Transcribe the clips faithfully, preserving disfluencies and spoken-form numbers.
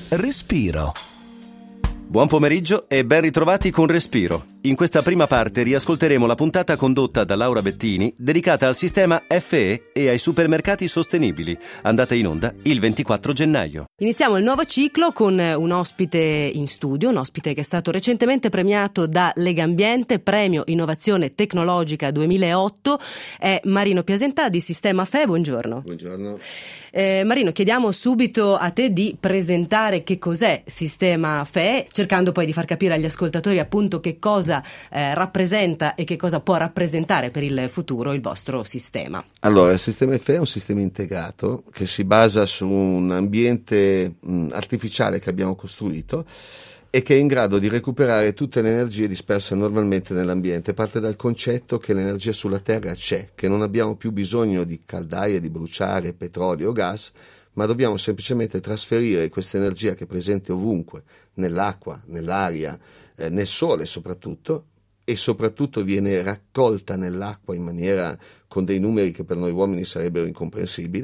Respiro. Buon pomeriggio e ben ritrovati con Respiro. In questa prima parte riascolteremo la puntata condotta da Laura Bettini dedicata al sistema F E e ai supermercati sostenibili, andata in onda il ventiquattro gennaio. Iniziamo il nuovo ciclo con un ospite in studio, un ospite che è stato recentemente premiato da Legambiente, Premio Innovazione Tecnologica duemilaotto, è Marino Piasentà di Sistema F E. Buongiorno. Buongiorno. Eh, Marino, chiediamo subito a te di presentare che cos'è Sistema F E, cercando poi di far capire agli ascoltatori appunto che cosa eh, rappresenta e che cosa può rappresentare per il futuro il vostro sistema. Allora, il sistema F E è un sistema integrato che si basa su un ambiente mh, artificiale che abbiamo costruito e che è in grado di recuperare tutte le energie disperse normalmente nell'ambiente. Parte dal concetto che l'energia sulla Terra c'è, che non abbiamo più bisogno di caldaie, di bruciare petrolio o gas, ma dobbiamo semplicemente trasferire questa energia che è presente ovunque, nell'acqua, nell'aria, eh, nel sole soprattutto, e soprattutto viene raccolta nell'acqua in maniera con dei numeri che per noi uomini sarebbero incomprensibili,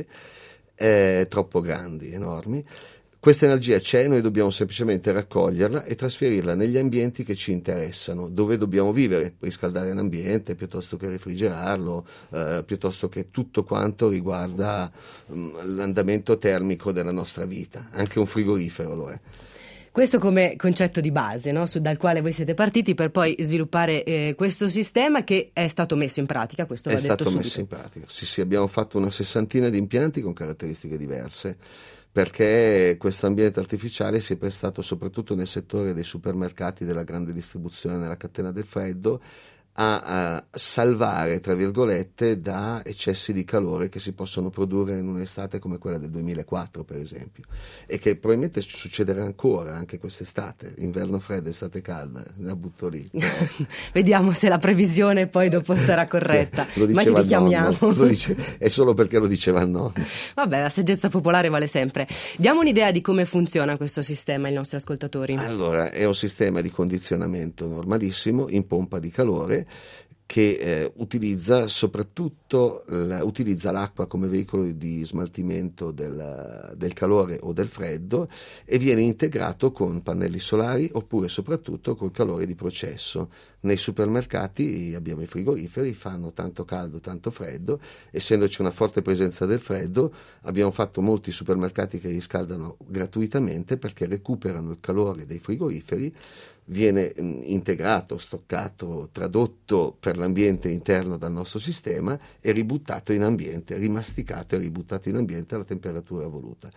eh, troppo grandi, enormi. Questa energia c'è, noi dobbiamo semplicemente raccoglierla e trasferirla negli ambienti che ci interessano, dove dobbiamo vivere, riscaldare l'ambiente piuttosto che refrigerarlo, eh, piuttosto che tutto quanto riguarda mh, l'andamento termico della nostra vita. Anche un frigorifero lo è. Questo come concetto di base, no? Su, dal quale voi siete partiti per poi sviluppare eh, questo sistema che è stato messo in pratica, questo va È detto stato subito. messo in pratica, sì sì, abbiamo fatto una sessantina di impianti con caratteristiche diverse, perché questo ambiente artificiale si è prestato soprattutto nel settore dei supermercati, della grande distribuzione, nella catena del freddo, a, a salvare, tra virgolette, da eccessi di calore che si possono produrre in un'estate come quella del duemilaquattro, per esempio, e che probabilmente succederà ancora anche quest'estate, inverno freddo, estate calda, la butto lì. Vediamo se la previsione poi dopo sarà corretta. Lo Ma ti richiamiamo. Lo dice, è solo perché lo diceva il nonno. Vabbè, la saggezza popolare vale sempre. Diamo un'idea di come funziona questo sistema ai nostri ascoltatori. Allora, è un sistema di condizionamento normalissimo in pompa di calore che eh, utilizza soprattutto l- utilizza l'acqua come veicolo di smaltimento del, del calore o del freddo e viene integrato con pannelli solari oppure soprattutto col calore di processo. Nei supermercati abbiamo i frigoriferi, fanno tanto caldo, tanto freddo, essendoci una forte presenza del freddo abbiamo fatto molti supermercati che riscaldano gratuitamente perché recuperano il calore dei frigoriferi, viene mh, integrato, stoccato, tradotto per l'ambiente interno dal nostro sistema e ributtato in ambiente, rimasticato e ributtato in ambiente alla temperatura voluta.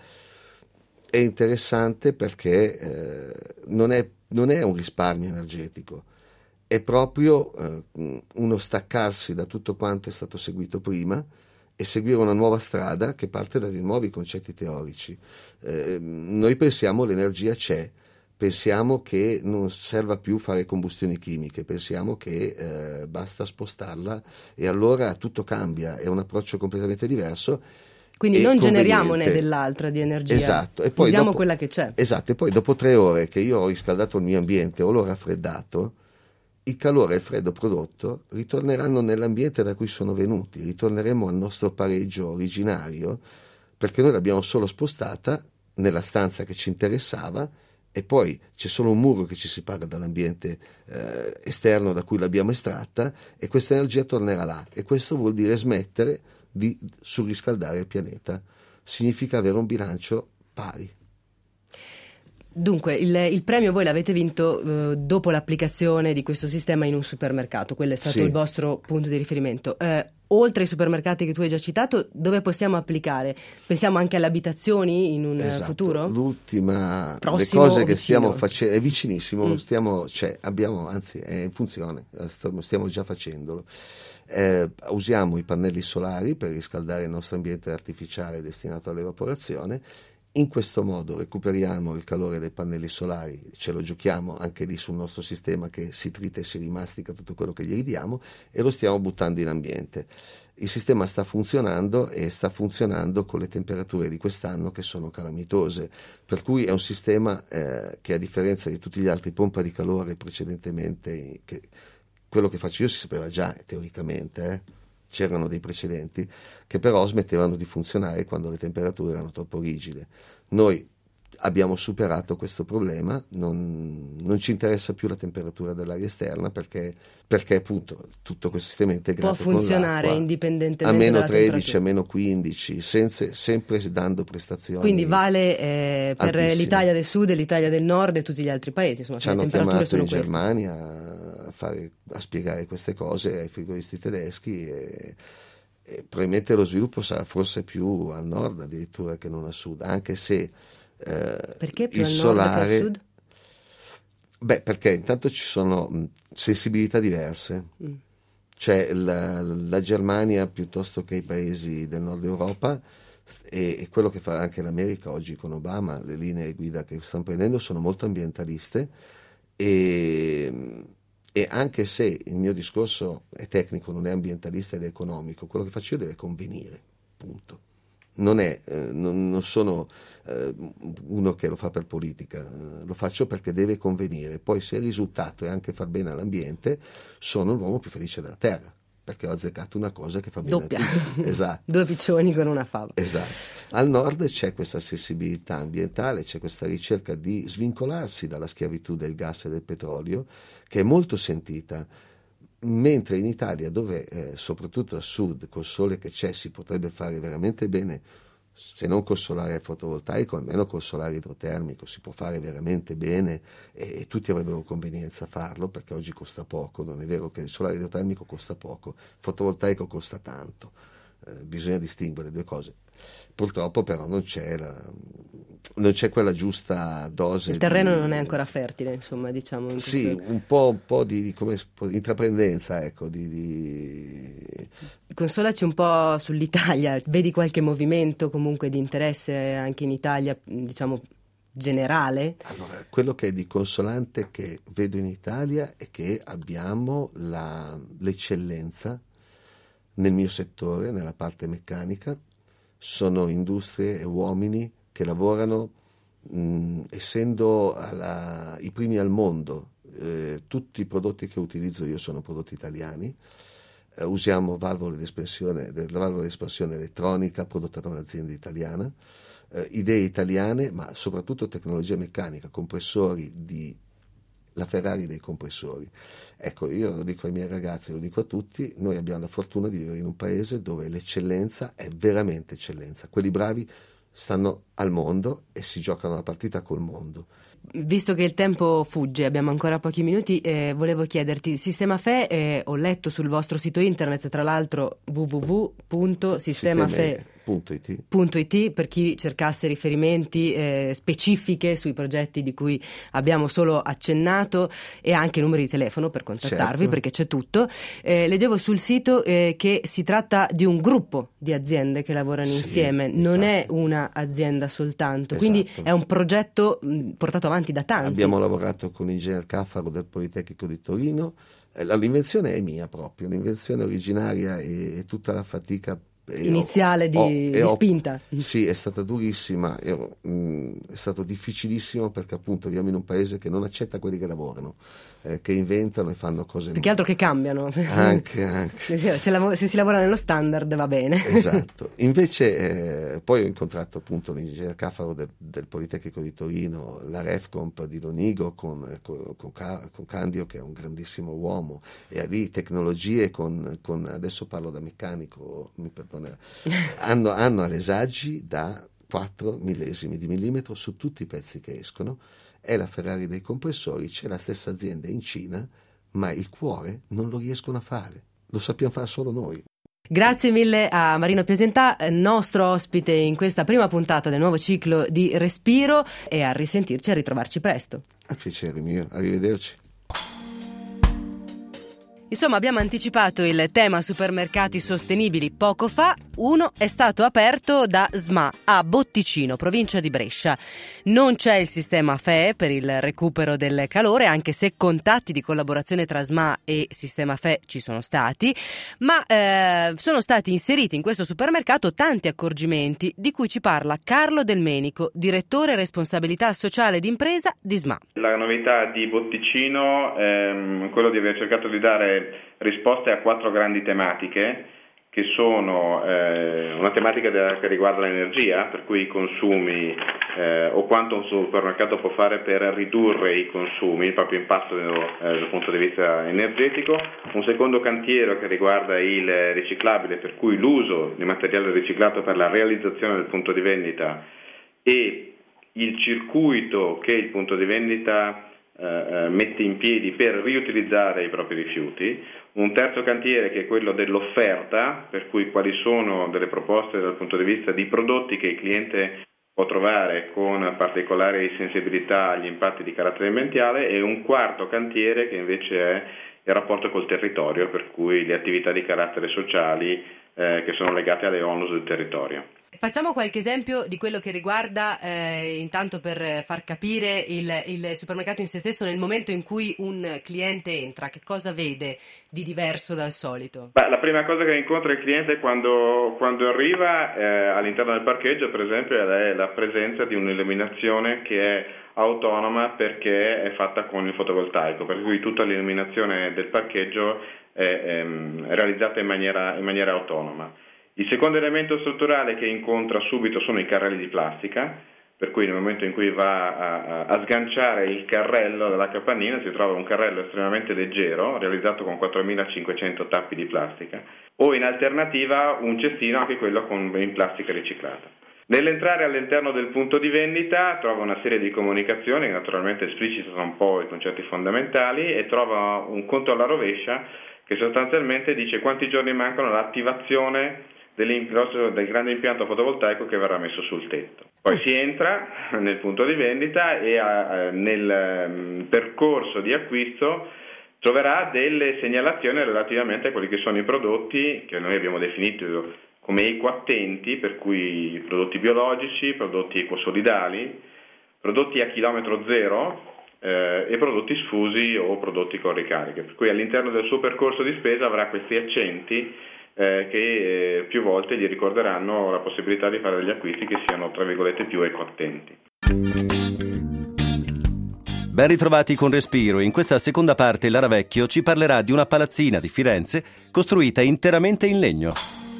È interessante perché eh, non è, non è un risparmio energetico, è proprio eh, uno staccarsi da tutto quanto è stato seguito prima e seguire una nuova strada che parte dai nuovi concetti teorici. Eh, noi pensiamo l'energia c'è, pensiamo che non serva più fare combustioni chimiche, pensiamo che eh, basta spostarla e allora tutto cambia, è un approccio completamente diverso. Quindi non generiamone dell'altra di energia, esatto. E poi usiamo dopo, quella che c'è. Esatto, e poi dopo tre ore che io ho riscaldato il mio ambiente o l'ho raffreddato, il calore e il freddo prodotto ritorneranno nell'ambiente da cui sono venuti, ritorneremo al nostro pareggio originario, perché noi l'abbiamo solo spostata nella stanza che ci interessava e poi c'è solo un muro che ci separa dall'ambiente eh, esterno da cui l'abbiamo estratta e questa energia tornerà là e questo vuol dire smettere di surriscaldare il pianeta, significa avere un bilancio pari. Dunque, il, il premio voi l'avete vinto eh, dopo l'applicazione di questo sistema in un supermercato, quello è stato Sì. il vostro punto di riferimento. Eh, oltre ai supermercati che tu hai già citato, dove possiamo applicare? Pensiamo anche alle abitazioni in un Esatto. futuro? L'ultima, Prossimo le cose che vicino? stiamo facendo, è vicinissimo, Mm. stiamo, cioè, abbiamo, anzi è in funzione, stiamo, stiamo già facendolo. Eh, usiamo i pannelli solari per riscaldare il nostro ambiente artificiale destinato all'evaporazione. In questo modo recuperiamo il calore dei pannelli solari, ce lo giochiamo anche lì sul nostro sistema che si trita e si rimastica tutto quello che gli diamo e lo stiamo buttando in ambiente. Il sistema sta funzionando e sta funzionando con le temperature di quest'anno che sono calamitose, per cui è un sistema eh, che a differenza di tutti gli altri pompa di calore precedentemente, che quello che faccio io si sapeva già teoricamente, eh. C'erano dei precedenti che però smettevano di funzionare quando le temperature erano troppo rigide. Noi abbiamo superato questo problema, non, non ci interessa più la temperatura dell'aria esterna perché, perché appunto tutto questo sistema è integrato può funzionare con indipendentemente a meno dalla tredici, a meno quindici, senza, sempre dando prestazioni. Quindi vale eh, per altissime. L'Italia del Sud, l'Italia del Nord e tutti gli altri paesi, insomma, Ci le hanno temperature chiamato sono in queste. Germania a, fare, a spiegare queste cose ai frigoristi tedeschi e, e probabilmente lo sviluppo sarà forse più al nord addirittura che non al sud, anche se eh, perché più il al solare, nord che al sud? Beh, perché intanto ci sono mh, sensibilità diverse. Mm. C'è la, la Germania piuttosto che i paesi del nord Europa e, e quello che fa anche l'America oggi con Obama, le linee guida che stanno prendendo sono molto ambientaliste e, e anche se il mio discorso è tecnico, non è ambientalista ed è economico, quello che faccio io deve convenire, punto. Non, è, eh, non, non sono eh, uno che lo fa per politica, eh, lo faccio perché deve convenire. Poi se il risultato è anche far bene all'ambiente, sono l'uomo più felice della terra, perché ho azzeccato una cosa che fa bene doppia. a tutti. Esatto. Due piccioni con una fava. Esatto. Al nord c'è questa sensibilità ambientale, c'è questa ricerca di svincolarsi dalla schiavitù del gas e del petrolio, che è molto sentita. Mentre in Italia, dove eh, soprattutto a sud, col sole che c'è, si potrebbe fare veramente bene, se non col solare fotovoltaico, almeno col solare idrotermico, si può fare veramente bene e, e tutti avrebbero convenienza a farlo, perché oggi costa poco, non è vero che il solare idrotermico costa poco, il fotovoltaico costa tanto, eh, bisogna distinguere le due cose. Purtroppo però non c'è, la, non c'è quella giusta dose. Il terreno di, non è ancora fertile, insomma, diciamo. In sì, questo... un po', un po' di, di come, intraprendenza, ecco, di, di... Consolaci un po' sull'Italia, vedi qualche movimento comunque di interesse anche in Italia, diciamo, generale? Allora, quello che è di consolante che vedo in Italia è che abbiamo la, l'eccellenza nel mio settore, nella parte meccanica. Sono industrie e uomini che lavorano mh, essendo alla, i primi al mondo. Eh, tutti i prodotti che utilizzo io sono prodotti italiani. Eh, usiamo valvole di espansione, la valvola di espansione elettronica prodotta da un'azienda italiana, eh, idee italiane, ma soprattutto tecnologia meccanica, compressori di la Ferrari dei compressori. Ecco, io lo dico ai miei ragazzi, lo dico a tutti, noi abbiamo la fortuna di vivere in un paese dove l'eccellenza è veramente eccellenza. Quelli bravi stanno al mondo e si giocano la partita col mondo. Visto che il tempo fugge, abbiamo ancora pochi minuti, eh, volevo chiederti, Sistema F E, eh, ho letto sul vostro sito internet, tra l'altro w w w punto sistemafe punto i t, per chi cercasse riferimenti, eh, specifiche sui progetti di cui abbiamo solo accennato e anche numeri di telefono per contattarvi, certo, perché c'è tutto. Eh, leggevo sul sito eh, che si tratta di un gruppo di aziende che lavorano, sì, insieme, non è una azienda soltanto, esatto, quindi è un progetto mh, portato avanti da tanti. Abbiamo lavorato con l'ingegner Caffaro del Politecnico di Torino, eh, l'invenzione è mia proprio, l'invenzione originaria e, e tutta la fatica iniziale di, ho, di ho, spinta. Sì, è stata durissima, ero, mh, è stato difficilissimo perché appunto viviamo in un paese che non accetta quelli che lavorano, eh, che inventano e fanno cose più che altro che cambiano. Anche, anche. Se, lav- se si lavora nello standard va bene. Esatto. Invece eh, poi ho incontrato appunto l'ingegner Caffaro del, del Politecnico di Torino, la Refcomp di Donigo con, con, con, con Candio, che è un grandissimo uomo, e lì tecnologie con, con adesso parlo da meccanico, mi perdonerà, hanno, hanno alesaggi da quattro millesimi di millimetro su tutti i pezzi che escono. È la Ferrari dei compressori, c'è la stessa azienda in Cina, ma il cuore non lo riescono a fare, lo sappiamo fare solo noi. Grazie mille a Marino Piasentà, nostro ospite in questa prima puntata del nuovo ciclo di Respiro, e a risentirci e a ritrovarci presto. A piacere mio, arrivederci. Insomma, abbiamo anticipato il tema supermercati sostenibili poco fa. Uno è stato aperto da S M A a Botticino, provincia di Brescia. Non c'è il sistema F E per il recupero del calore, anche se contatti di collaborazione tra S M A e sistema F E ci sono stati, ma eh, sono stati inseriti in questo supermercato tanti accorgimenti di cui ci parla Carlo Del Menico, direttore responsabilità sociale d'impresa di S M A. La novità di Botticino è quello di aver cercato di dare risposte a quattro grandi tematiche che sono eh, una tematica che riguarda l'energia, per cui i consumi eh, o quanto un supermercato può fare per ridurre i consumi, il proprio impatto eh, dal punto di vista energetico. Un secondo cantiere che riguarda il riciclabile, per cui l'uso di materiale riciclato per la realizzazione del punto di vendita e il circuito che il punto di vendita eh, mette in piedi per riutilizzare i propri rifiuti. Un terzo cantiere che è quello dell'offerta, per cui quali sono delle proposte dal punto di vista di prodotti che il cliente può trovare con particolare sensibilità agli impatti di carattere ambientale, e un quarto cantiere che invece è il rapporto col territorio, per cui le attività di carattere sociali eh, che sono legate alle onlus del territorio. Facciamo qualche esempio di quello che riguarda, eh, intanto per far capire il, il supermercato in se stesso nel momento in cui un cliente entra, che cosa vede di diverso dal solito? Beh, la prima cosa che incontra il cliente quando, quando arriva eh, all'interno del parcheggio, per esempio, è la presenza di un'illuminazione che è autonoma perché è fatta con il fotovoltaico, per cui tutta l'illuminazione del parcheggio è, è, è realizzata in maniera, in maniera autonoma. Il secondo elemento strutturale che incontra subito sono i carrelli di plastica, per cui nel momento in cui va a, a sganciare il carrello dalla capannina si trova un carrello estremamente leggero, realizzato con quattromilacinquecento tappi di plastica, o in alternativa un cestino, anche quello con, in plastica riciclata. Nell'entrare all'interno del punto di vendita trova una serie di comunicazioni che naturalmente esplicitano un po' i concetti fondamentali e trova un conto alla rovescia che sostanzialmente dice quanti giorni mancano all'attivazione del grande impianto fotovoltaico che verrà messo sul tetto. Poi si entra nel punto di vendita e a, nel percorso di acquisto troverà delle segnalazioni relativamente a quelli che sono i prodotti che noi abbiamo definito come ecoattenti, per cui prodotti biologici, prodotti ecosolidali, prodotti a chilometro zero eh, e prodotti sfusi o prodotti con ricariche. Per cui all'interno del suo percorso di spesa avrà questi accenti Eh, che eh, più volte gli ricorderanno la possibilità di fare degli acquisti che siano, tra virgolette, più ecoattenti. Ben ritrovati con Respiro. In questa seconda parte Lara Vecchio ci parlerà di una palazzina di Firenze costruita interamente in legno.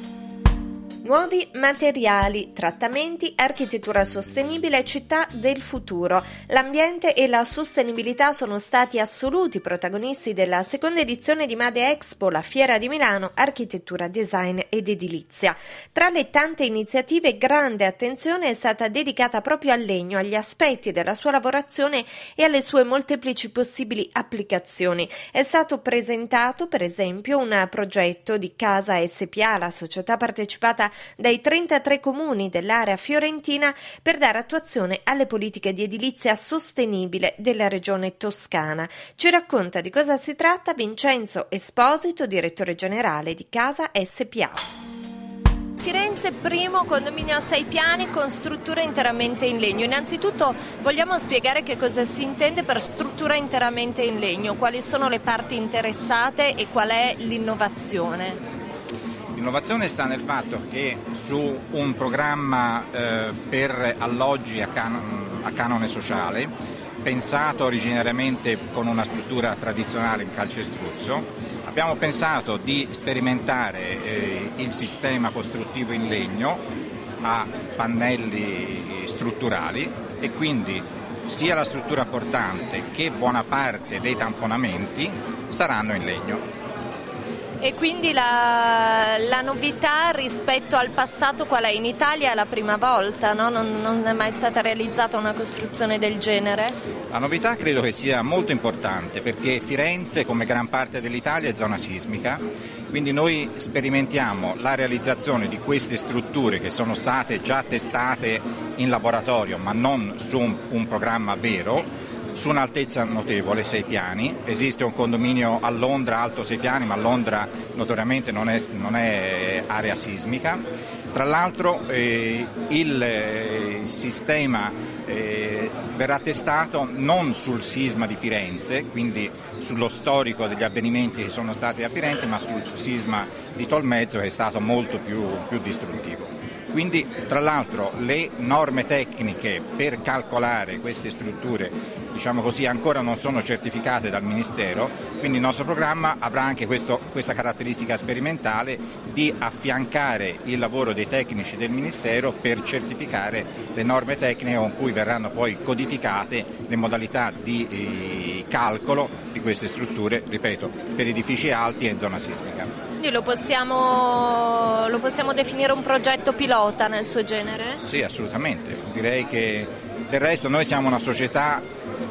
Nuovi materiali, trattamenti, architettura sostenibile, città del futuro. L'ambiente e la sostenibilità sono stati assoluti protagonisti della seconda edizione di Made Expo, la fiera di Milano, architettura, design ed edilizia. Tra le tante iniziative, grande attenzione è stata dedicata proprio al legno, agli aspetti della sua lavorazione e alle sue molteplici possibili applicazioni. È stato presentato, per esempio, un progetto di Casa S P A, la società partecipata dai trentatré comuni dell'area fiorentina per dare attuazione alle politiche di edilizia sostenibile della regione toscana. Ci racconta di cosa si tratta Vincenzo Esposito, direttore generale di Casa S P A. Firenze, primo condominio a sei piani con struttura interamente in legno. Innanzitutto vogliamo spiegare che cosa si intende per struttura interamente in legno, quali sono le parti interessate e qual è l'innovazione. L'innovazione sta nel fatto che su un programma eh, per alloggi a, can- a canone sociale, pensato originariamente con una struttura tradizionale in calcestruzzo, abbiamo pensato di sperimentare eh, il sistema costruttivo in legno a pannelli strutturali e quindi sia la struttura portante che buona parte dei tamponamenti saranno in legno. E quindi la, la novità rispetto al passato qual è? In Italia è la prima volta, no? non, non è mai stata realizzata una costruzione del genere? La novità credo che sia molto importante perché Firenze, come gran parte dell'Italia, è zona sismica, quindi noi sperimentiamo la realizzazione di queste strutture che sono state già testate in laboratorio ma non su un, un programma vero, su un'altezza notevole, sei piani. Esiste un condominio a Londra alto sei piani, ma Londra notoriamente non è, non è area sismica. Tra l'altro eh, il eh, sistema eh, verrà testato non sul sisma di Firenze, quindi sullo storico degli avvenimenti che sono stati a Firenze, ma sul sisma di Tolmezzo che è stato molto più, più distruttivo. Quindi, tra l'altro, le norme tecniche per calcolare queste strutture, diciamo così, ancora non sono certificate dal Ministero, quindi il nostro programma avrà anche questo, questa caratteristica sperimentale di affiancare il lavoro dei tecnici del Ministero per certificare le norme tecniche con cui verranno poi codificate le modalità di eh, calcolo di queste strutture, ripeto, per edifici alti e in zona sismica. Quindi lo possiamo, lo possiamo definire un progetto pilota nel suo genere? Sì, assolutamente. Direi che del resto noi siamo una società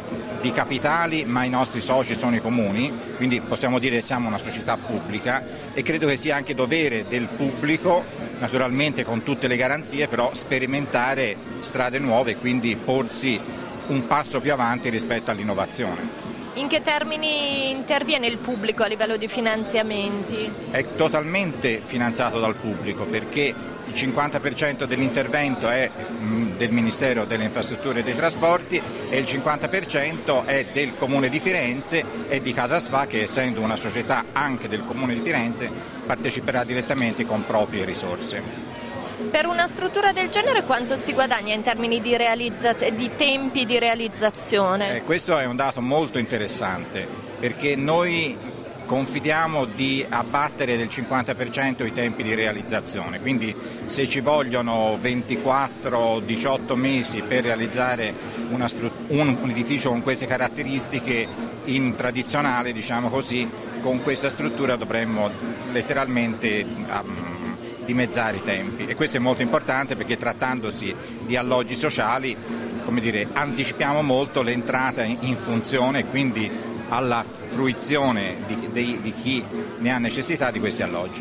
di capitali, ma i nostri soci sono i comuni, quindi possiamo dire che siamo una società pubblica e credo che sia anche dovere del pubblico, naturalmente con tutte le garanzie, però sperimentare strade nuove e quindi porsi un passo più avanti rispetto all'innovazione. In che termini interviene il pubblico a livello di finanziamenti? È totalmente finanziato dal pubblico perché il cinquanta per cento dell'intervento è mh, del Ministero delle Infrastrutture e dei Trasporti e il cinquanta per cento è del Comune di Firenze e di Casa Spa, che essendo una società anche del Comune di Firenze parteciperà direttamente con proprie risorse. Per una struttura del genere quanto si guadagna in termini di, realizza- di tempi di realizzazione? Eh, questo è un dato molto interessante perché noi confidiamo di abbattere del cinquanta per cento i tempi di realizzazione, quindi se ci vogliono ventiquattro diciotto mesi per realizzare una stru- un, un edificio con queste caratteristiche in tradizionale, diciamo così, con questa struttura dovremmo letteralmente um, dimezzare i tempi e questo è molto importante perché trattandosi di alloggi sociali, come dire, anticipiamo molto l'entrata in, in funzione e quindi alla fruizione di, di, di chi ne ha necessità di questi alloggi.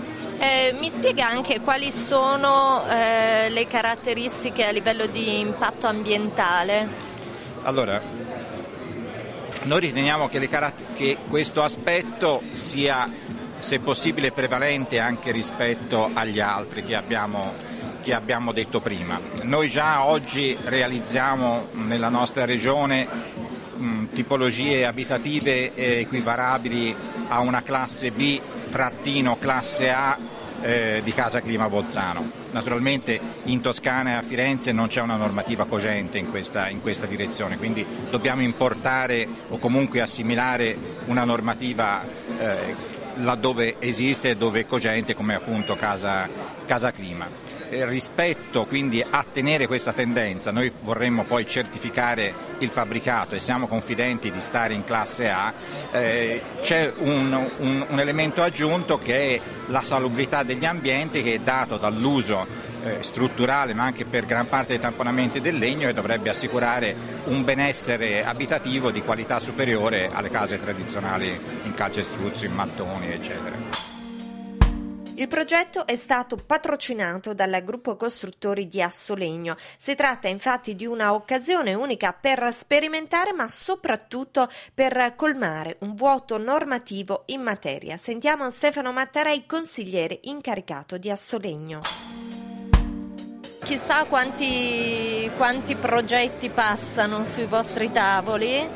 Eh, mi spiega anche quali sono eh, le caratteristiche a livello di impatto ambientale? Allora, noi riteniamo che, le caratter- che questo aspetto sia, se possibile, prevalente anche rispetto agli altri che abbiamo, che abbiamo detto prima. Noi già oggi realizziamo nella nostra regione mh, tipologie abitative eh, equiparabili a una classe B trattino classe A eh, di Casa Clima Bolzano. Naturalmente in Toscana e a Firenze non c'è una normativa cogente in questa, in questa direzione, quindi dobbiamo importare o comunque assimilare una normativa eh, laddove esiste e dove è cogente, come appunto Casa, Casa Clima. Eh, rispetto quindi a tenere questa tendenza, noi vorremmo poi certificare il fabbricato e siamo confidenti di stare in classe A, eh, c'è un, un, un elemento aggiunto che è la salubrità degli ambienti, che è dato dall'uso eh, strutturale ma anche per gran parte dei tamponamenti del legno e dovrebbe assicurare un benessere abitativo di qualità superiore alle case tradizionali in calcestruzzo, in mattoni, eccetera. Il progetto è stato patrocinato dal gruppo costruttori di Assolegno. Si tratta infatti di una occasione unica per sperimentare, ma soprattutto per colmare un vuoto normativo in materia. Sentiamo Stefano Mattarei, consigliere incaricato di Assolegno. Chissà quanti, quanti progetti passano sui vostri tavoli.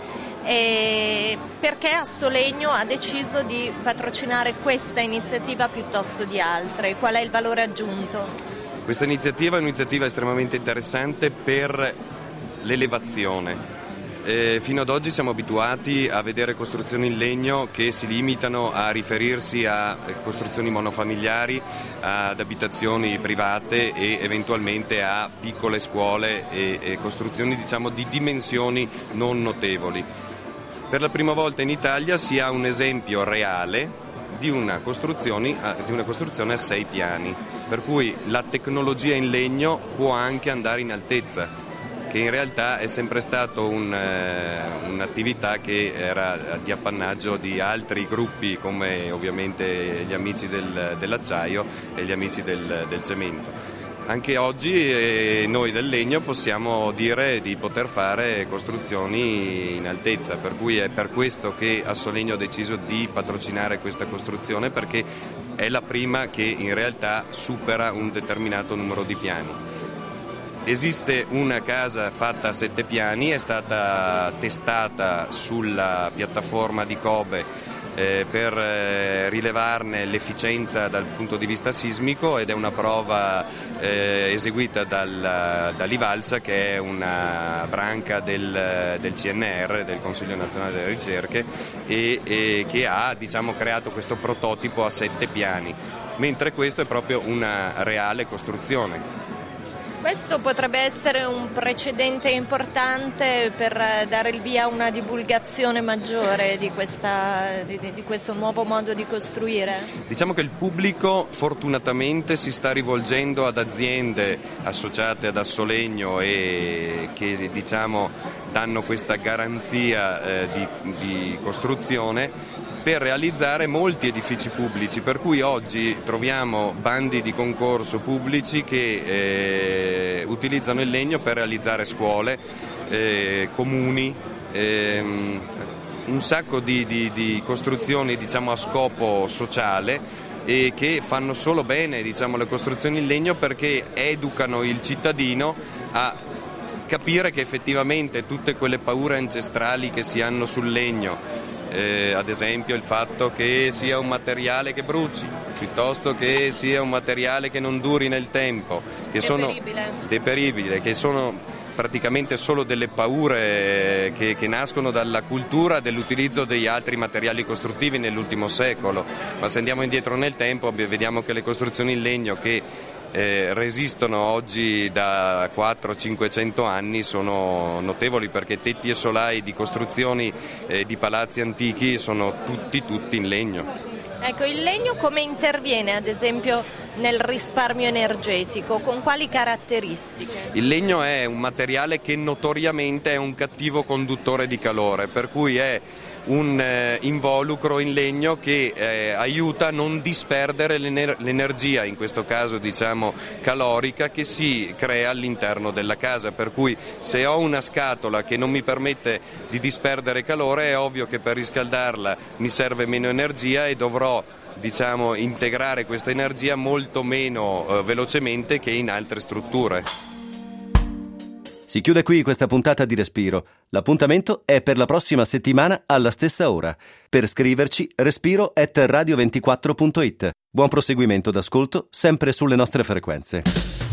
E perché Assolegno ha deciso di patrocinare questa iniziativa piuttosto di altre? Qual è il valore aggiunto? Questa iniziativa è un'iniziativa estremamente interessante per l'elevazione. Eh, fino ad oggi siamo abituati a vedere costruzioni in legno che si limitano a riferirsi a costruzioni monofamiliari, ad abitazioni private e eventualmente a piccole scuole e, e costruzioni, diciamo, di dimensioni non notevoli. Per la prima volta in Italia si ha un esempio reale di una costruzione, di una costruzione a sei piani, per cui la tecnologia in legno può anche andare in altezza, che in realtà è sempre stato un, eh, un'attività che era di appannaggio di altri gruppi come ovviamente gli amici del, dell'acciaio e gli amici del, del cemento. Anche oggi eh, noi del legno possiamo dire di poter fare costruzioni in altezza, per cui è per questo che Assolegno ha deciso di patrocinare questa costruzione, perché è la prima che in realtà supera un determinato numero di piani. Esiste una casa fatta a sette piani, è stata testata sulla piattaforma di Kobe eh, per eh, rilevarne l'efficienza dal punto di vista sismico, ed è una prova eh, eseguita dal, dall'Ivalsa, che è una branca del, del C N R, del Consiglio Nazionale delle Ricerche, e, e che ha, diciamo, creato questo prototipo a sette piani, mentre questo è proprio una reale costruzione. Questo potrebbe essere un precedente importante per dare il via a una divulgazione maggiore di, questa, di, di questo nuovo modo di costruire? Diciamo che il pubblico fortunatamente si sta rivolgendo ad aziende associate ad Assolegno e che, diciamo, danno questa garanzia eh, di, di costruzione per realizzare molti edifici pubblici, per cui oggi troviamo bandi di concorso pubblici che eh, utilizzano il legno per realizzare scuole, eh, comuni, ehm, un sacco di, di, di costruzioni, diciamo, a scopo sociale, e che fanno solo bene, diciamo, le costruzioni in legno, perché educano il cittadino a capire che effettivamente tutte quelle paure ancestrali che si hanno sul legno, Eh, ad esempio il fatto che sia un materiale che bruci, piuttosto che sia un materiale che non duri nel tempo, che sono deperibile, che sono praticamente solo delle paure che, che nascono dalla cultura dell'utilizzo degli altri materiali costruttivi nell'ultimo secolo. Ma se andiamo indietro nel tempo vediamo che le costruzioni in legno che Eh, resistono oggi da quattrocento cinquecento anni sono notevoli, perché tetti e solai di costruzioni eh, di palazzi antichi sono tutti tutti in legno. Ecco, il legno come interviene ad esempio nel risparmio energetico? Con quali caratteristiche? Il legno è un materiale che notoriamente è un cattivo conduttore di calore, per cui è un eh, involucro in legno che eh, aiuta a non disperdere l'ener- l'energia, in questo caso diciamo calorica, che si crea all'interno della casa, per cui se ho una scatola che non mi permette di disperdere calore, è ovvio che per riscaldarla mi serve meno energia e dovrò, diciamo, integrare questa energia molto meno eh, velocemente che in altre strutture. Si chiude qui questa puntata di Respiro. L'appuntamento è per la prossima settimana alla stessa ora. Per scriverci, respiro chiocciola radio ventiquattro punto it. Buon proseguimento d'ascolto, sempre sulle nostre frequenze.